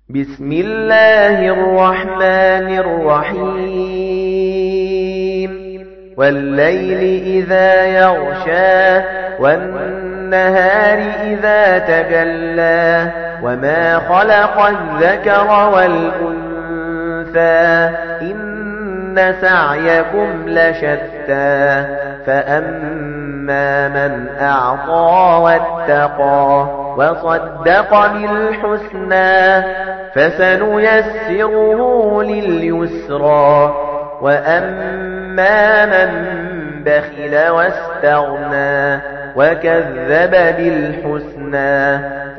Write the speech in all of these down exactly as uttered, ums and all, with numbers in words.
بسم الله الرحمن الرحيم والليل إذا يغشى والنهار إذا تجلى وما خلق الذكر والأنثى إن سعيكم لشتى فأما من أعطى واتقى وصدق بالحسنى فسنيسره لليسرى وأما من بخل واستغنى وكذب بالحسنى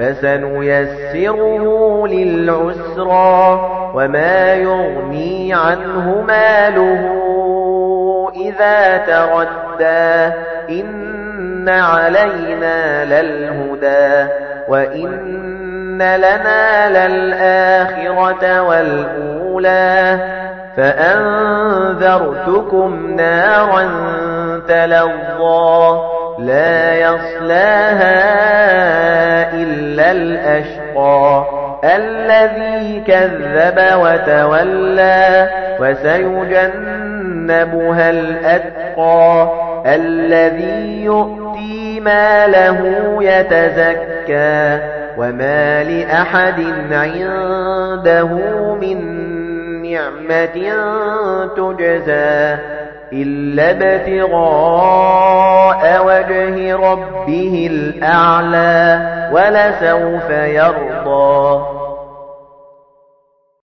فسنيسره للعسرى وما يغني عنه ماله إذا تردى إن علينا للهدى وإن لنا للآخرة والأولى فأنذرتكم نارا تلظى لا يصلاها إلا الأشقى الذي كذب وتولى وسيجنبها الأتقى الذي يؤتي ماله يتزكى وما لأحد عنده من نعمة تجزى إلا ابتغاء وجه ربه الأعلى ولسوف يرضى